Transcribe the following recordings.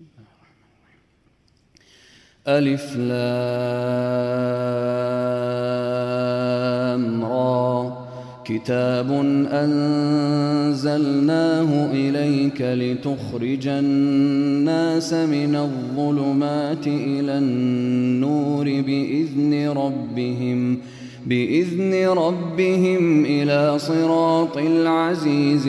ألف لام را كتاب أنزلناه إليك لتخرج الناس من الظلمات إلى النور بإذن ربهم إلى صراط العزيز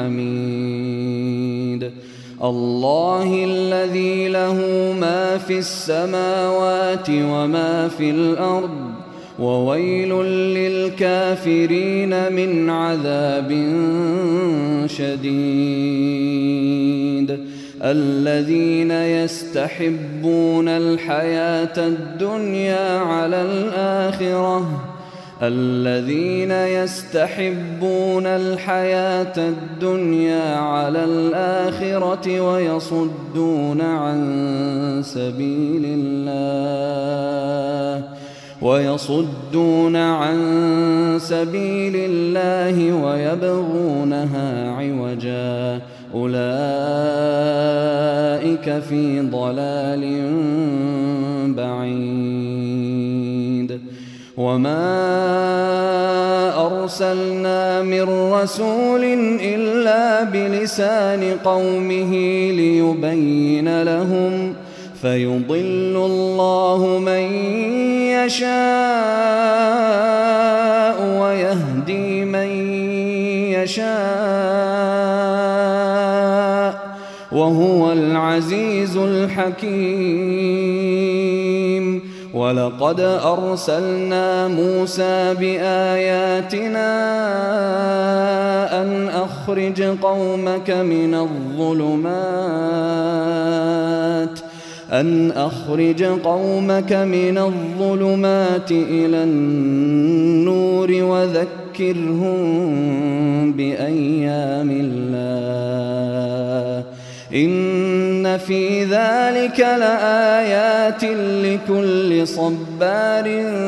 الحميد الله الذي له ما في السماوات وما في الأرض وويل للكافرين من عذاب شديد الذين يستحبون الحياة الدنيا على الآخرة ويصدون عن سبيل الله ويبغونها عوجا أولئك في ضلال بعيد وما أرسلنا من رسول إلا بلسان قومه ليبين لهم فيضل الله من يشاء ويهدي من يشاء وهو العزيز الحكيم ولقد أرسلنا موسى بآياتنا أن أخرج قومك من الظلمات إلى النور وذكرهم بأيام الله إن في ذلك لآيات لكل صبار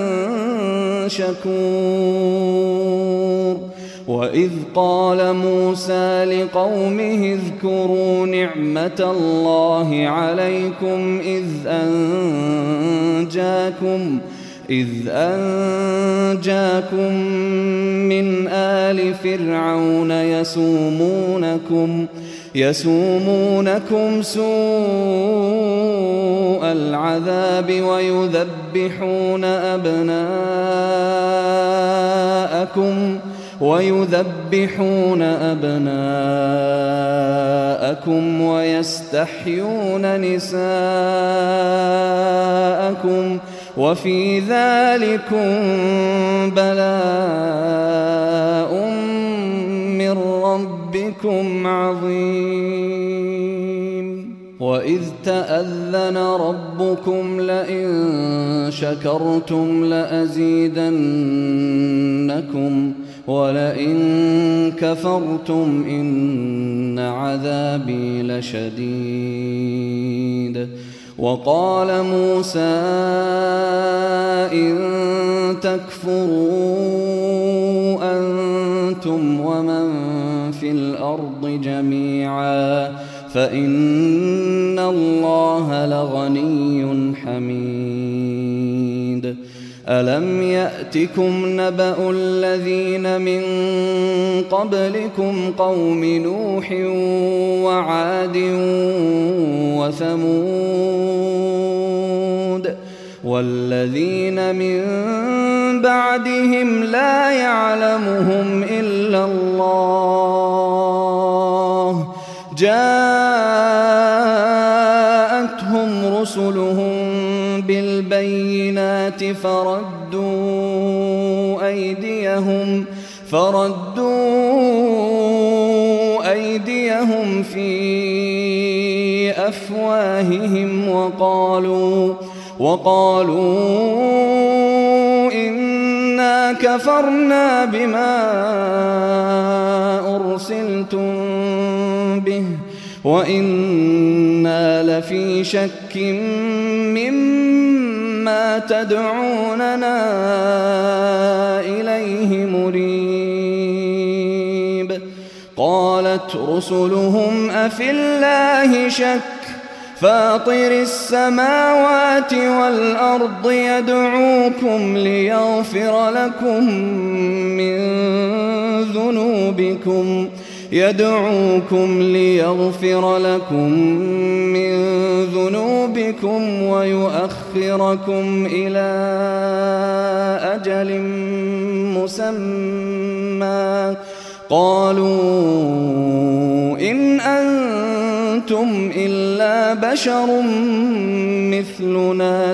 شكور وإذ قال موسى لقومه اذكروا نعمة الله عليكم إذ أنجاكم من آل فرعون يسومونكم سوء العذاب ويذبحون أبناءكم ويستحيون نساءكم وفي ذلكم بلاء من ربكم عظيم وإذ تأذن ربكم لئن شكرتم لأزيدنكم ولئن كفرتم إن عذابي لشديد وقال موسى إن تكفروا أنتم ومن في الأرض جميعا فإن الله لغني حميد ألم يأتكم نبأ الذين من قبلكم قوم نوح وعاد وثمود والذين من بعدهم لا يعلمهم إلا الله جاءتهم رسلهم بالبينات فردوا أيديهم في أفواههم وقالوا إنا كفرنا بما أرسلتم به وإنا لفي شك مما تدعوننا إليه مريب قالت رسلهم أفي الله شك فاطر السماوات والأرض يدعوكم ليغفر لكم من ذنوبكم ويؤخركم إلى أجل مسمى. قالوا إن أنتم إلا بشر مثلنا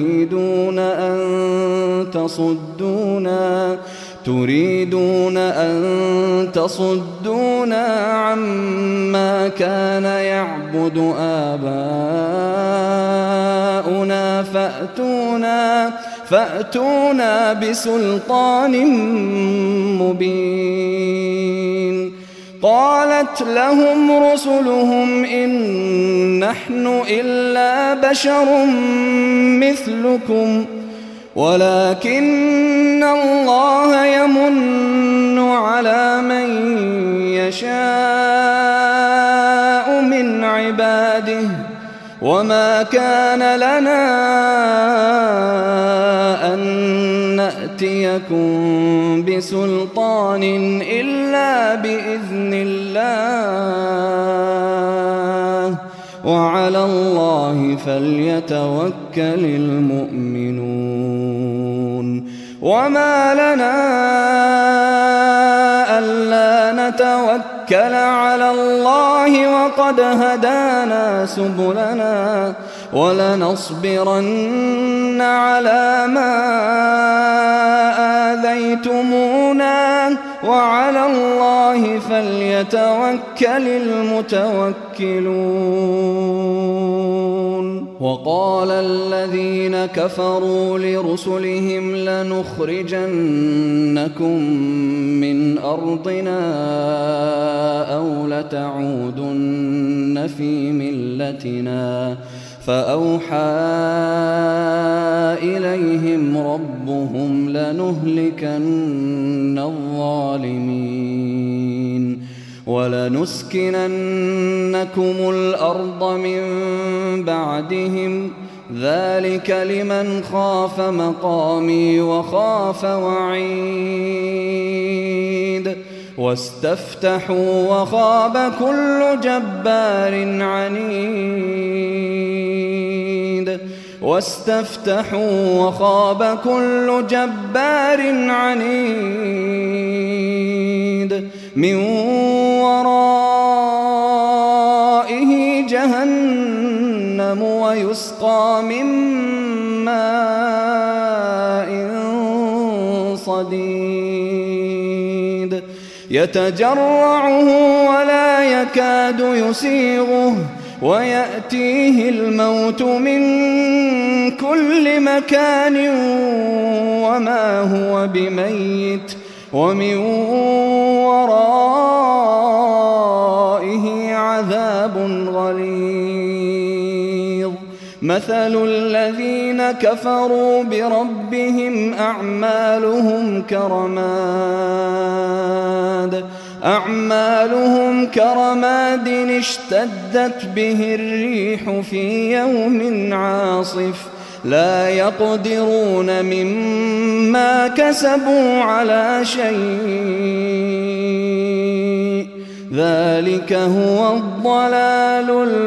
تريدون أن تصدونا عما كان يعبد آباؤنا فأتونا بسلطان مبين. قالت لهم رسلهم إن نحن إلا بشر مثلكم ولكن الله يمن على من يشاء من عباده وما كان لنا أن نأتيكم بسلطان إلا بإذن الله وعلى الله فليتوكل المؤمنون. وما لنا ألا نتوكل على الله وقد هدانا سبلنا ولنصبرن على ما آذيتمونا وعلى الله فليتوكل المتوكلون. وقال الذين كفروا لرسلهم لنخرجنكم من أرضنا أو لتعودن في ملتنا فأوحى إليهم ربهم لنهلكن الظالمين ولنسكننكم الأرض من بعدهم ذلك لمن خاف مقامي وخاف وعيد. واستفتحوا وخاب كل جبار عنيد من ورائه جهنم ويسقى من ماء صديد يتجرعه ولا يكاد يسيغه ويأتيه الموت من كل مكان وما هو بميت ومن ورائه عذاب غليظ. مثل الذين كفروا بربهم أعمالهم كرماد اشتدت به الريح في يوم عاصف لا يقدرون مما كسبوا على شيء ذلك هو الضلال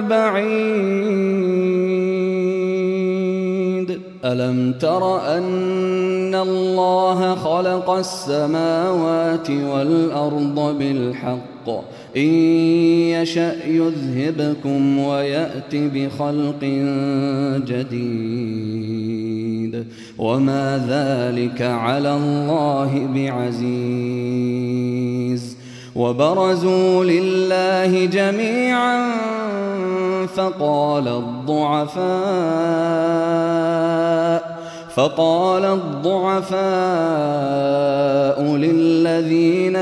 البعيد. ألم تر أن الله خلق السماوات والأرض بالحق إن يشأ يذهبكم ويأت بخلق جديد وما ذلك على الله بعزيز. وبرزوا لله جميعا فقال الضعفاء للذين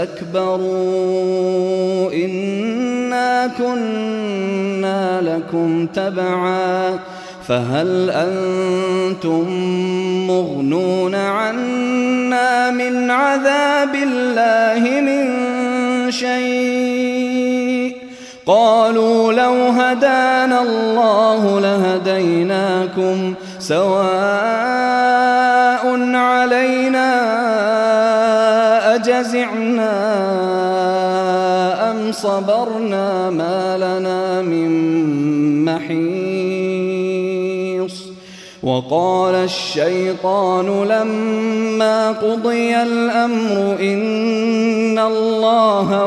استكبروا إنا كنا لكم تبعا فهل أنتم مغنون عنا من عذاب الله من شيء قالوا لو هدانا الله لهديناكم سواء علينا أجزعنا أم صبرنا ما لنا من محيص. وقال الشيطان لما قضي الأمر إن الله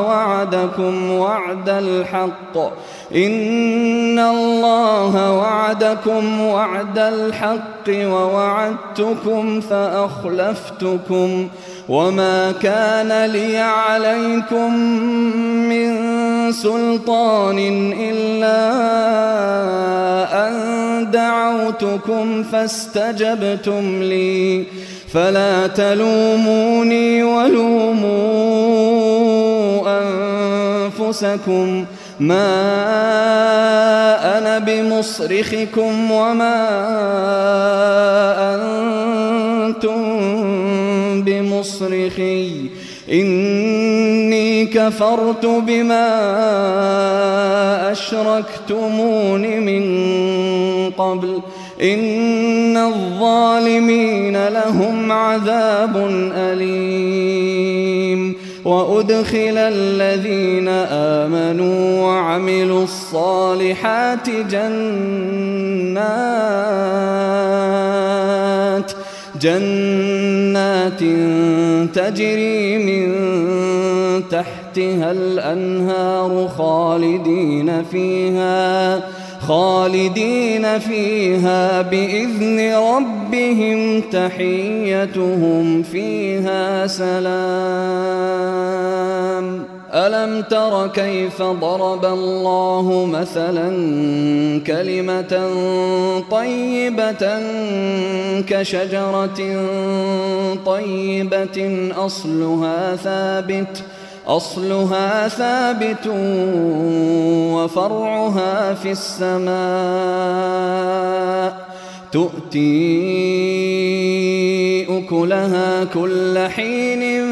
وعدكم وعد الحق ووعدتكم فأخلفتكم وما كان لي عليكم من سلطان إلا أن دعوتكم فاستجبتم لي فلا تلوموني ولوموا أنفسكم ما أنا بمصرخكم وما أنتم بمصرخي إني كفرت بما أشركتمون من قبل إن الظالمين لهم عذاب أليم. وأدخل الذين آمنوا وعملوا الصالحات جنات تجري من تحتها الأنهار خالدين فيها بإذن ربهم تحيتهم فيها سلام. ألم تر كيف ضرب الله مثلا كلمة طيبة كشجرة طيبة أصلها ثابت وفرعها في السماء تؤتي أكلها كل حين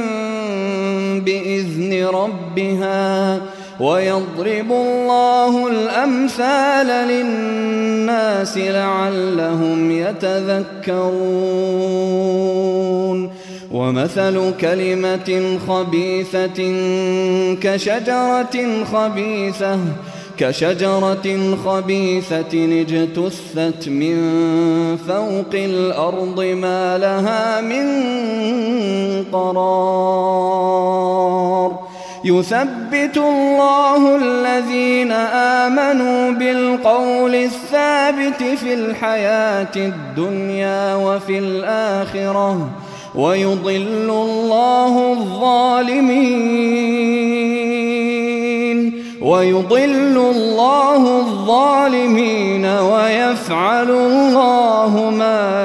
بإذن ربها ويضرب الله الأمثال للناس لعلهم يتذكرون. ومثل كلمة خبيثة كشجرة خبيثة اجتثت من فوق الأرض ما لها من قرار. يثبت الله الذين آمنوا بالقول الثابت في الحياة الدنيا وفي الآخرة ويضل الله الظالمين ويفعل الله ما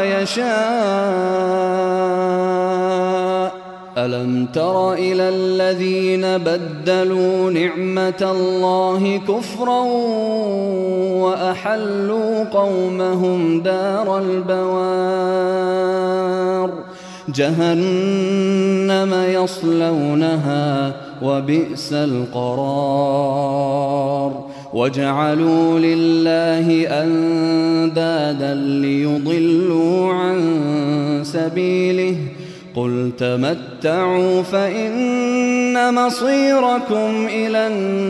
يشاء. ألم تر إلى الذين بدلوا نعمة الله كفرا وأحلوا قومهم دار البوار جهنم يصلونها وبئس القرار. وجعلوا لله أندادا ليضلوا عن سبيله قل تمتعوا فإن مصيركم إلى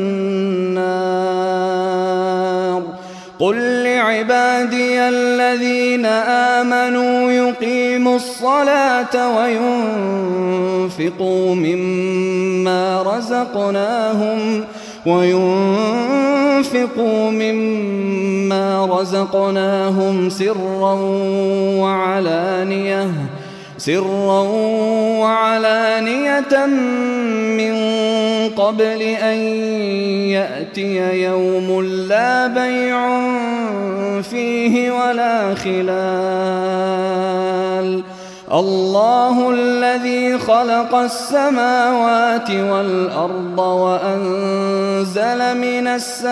النار. قل لعبادي الذين آمنوا يقيموا الصلاة وينفقوا مما رزقناهم سرا وعلانية من قبل أن يأتي يوم لا بيع فيه ولا خلال. الله الذي خلق السماوات والأرض وأنزل من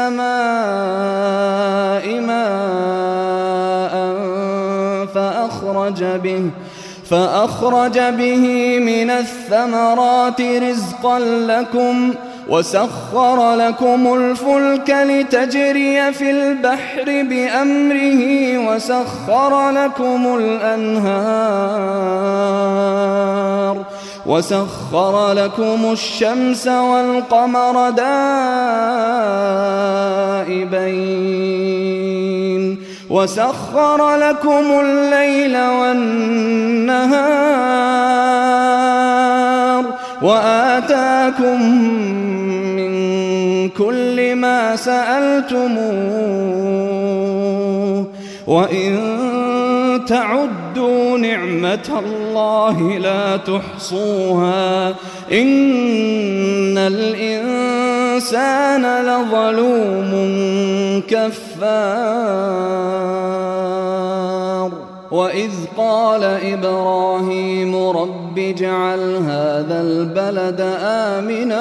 السماء ماء فأخرج به من الثمرات رزقا لكم وسخر لكم الفلك لتجري في البحر بأمره وسخر لكم الشمس والقمر دائبين وسخر لكم الليل والنهار وآتاكم من كل ما سألتموه وإن تعدوا نعمة الله لا تحصوها إن الإنسان لظلوم كفار وإذ قال إبراهيم رب اجعل هذا البلد آمنا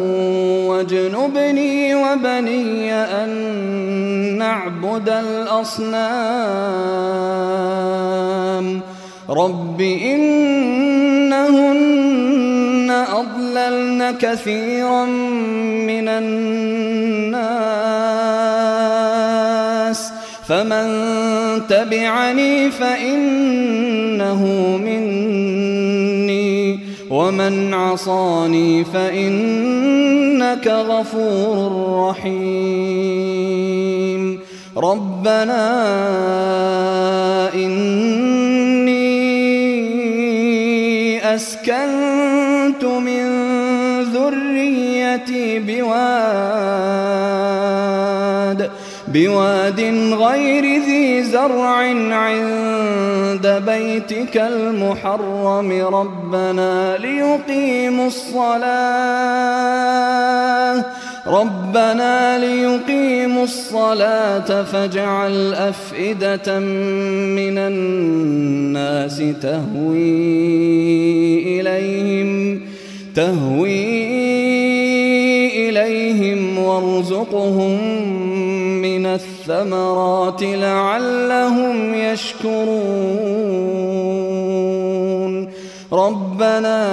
واجنبني وبني أن نعبد الأصنام رب إنهن أضللن كثيرا من الناس فمن تبعني فإنه مني ومن عصاني فإنك غفور رحيم ربنا إني أسكنت من ذريتي بواد غير ذي زرع عند بيتك المحرم ربنا ليقيموا الصلاة فاجعل أفئدة من الناس تهوي إليهم وارزقهم من الثمرات لعلهم يشكرون ربنا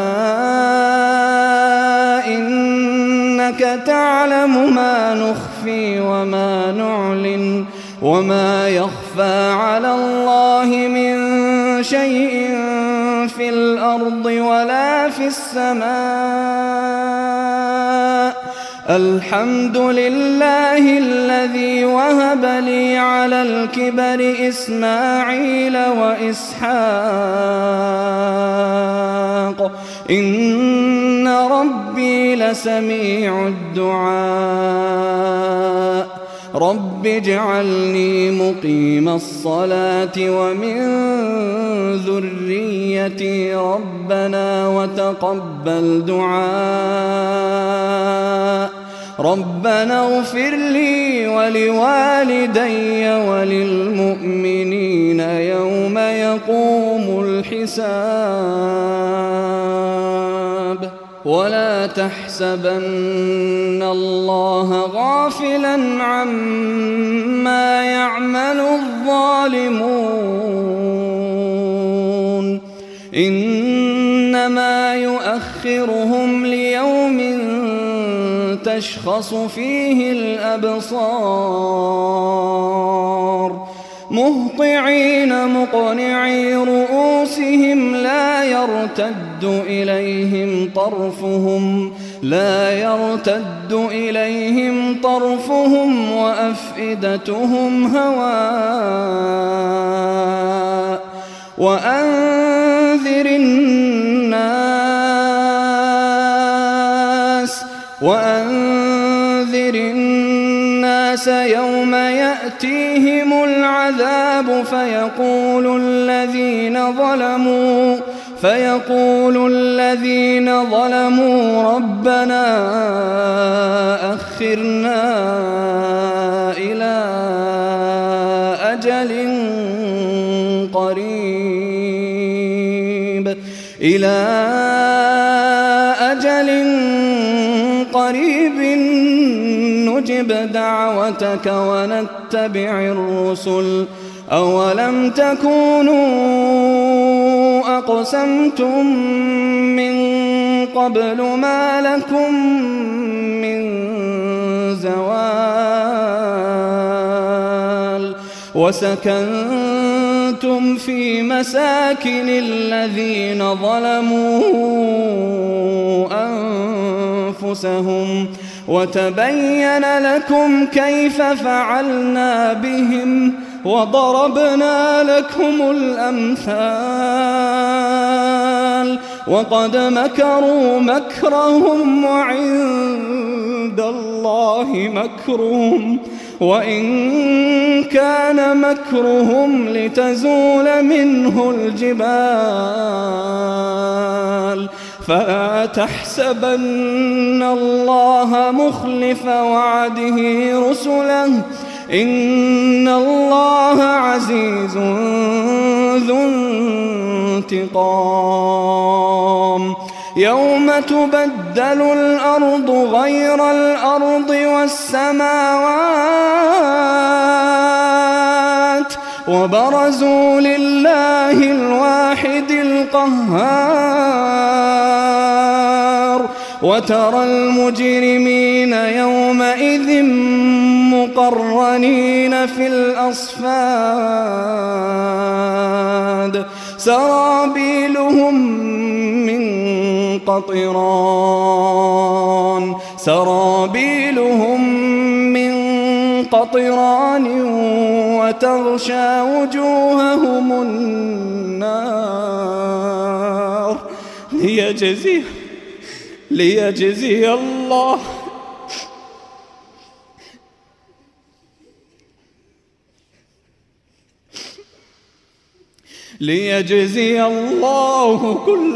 إنك تعلم ما نخفي وما نعلن وما يخفى على الله من شيء في الأرض ولا في السماء الحمد لله الذي وهب لي على الكبر إسماعيل وإسحاق إن ربي لسميع الدعاء رب اجعلني مقيم الصلاة ومن ذريتي ربنا وتقبل دعاء ربنا اغفر لي ولوالدي وللمؤمنين يوم يقوم الحساب ولا تحسبن الله غافلا عما يعمل الظالمون إنما يؤخرهم ليوم تشخص فيه الأبصار مهطعين مقنعي رؤوسهم لا يرتد إليهم طرفهم وأفئدتهم هواء وأنذر الناس يوم يأتيهم العذاب فيقول الذين ظلموا ربنا أخرنا إلى أجل قريب نجب دعوتك ونتبع الرسل أولم تكونوا أقسمتم من قبل ما لكم من زوال وسكنتم في مساكن الذين ظلموا أنفسهم وتبين لكم كيف فعلنا بهم وضربنا لكم الأمثال وقد مكروا مكرهم وعند الله مكرهم وإن كان مكرهم لتزول منه الجبال فلا تحسبن الله مخلف وعده رسله إن الله عزيز ذو انتقام يوم تبدل الأرض غير الأرض والسماوات وبرزوا لله الواحد القهار وترى المجرمين يومئذ مقرنين في الأصفاد سرابيلهم من قطران وتغشى وجوههم النار ليجزي الله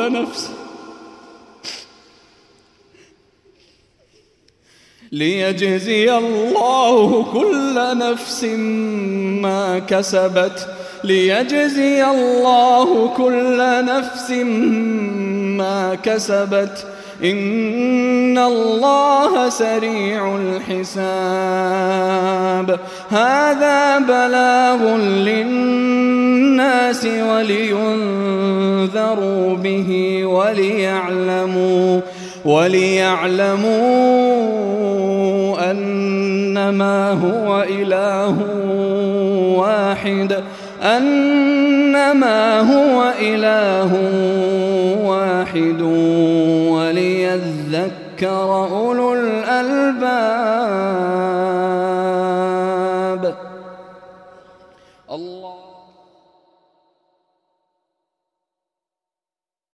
كل نفس ما كسبت إن الله سريع الحساب هذا بلاغ للناس ولينذروا به وليعلموا أنما هو إله واحد وليذكر أولو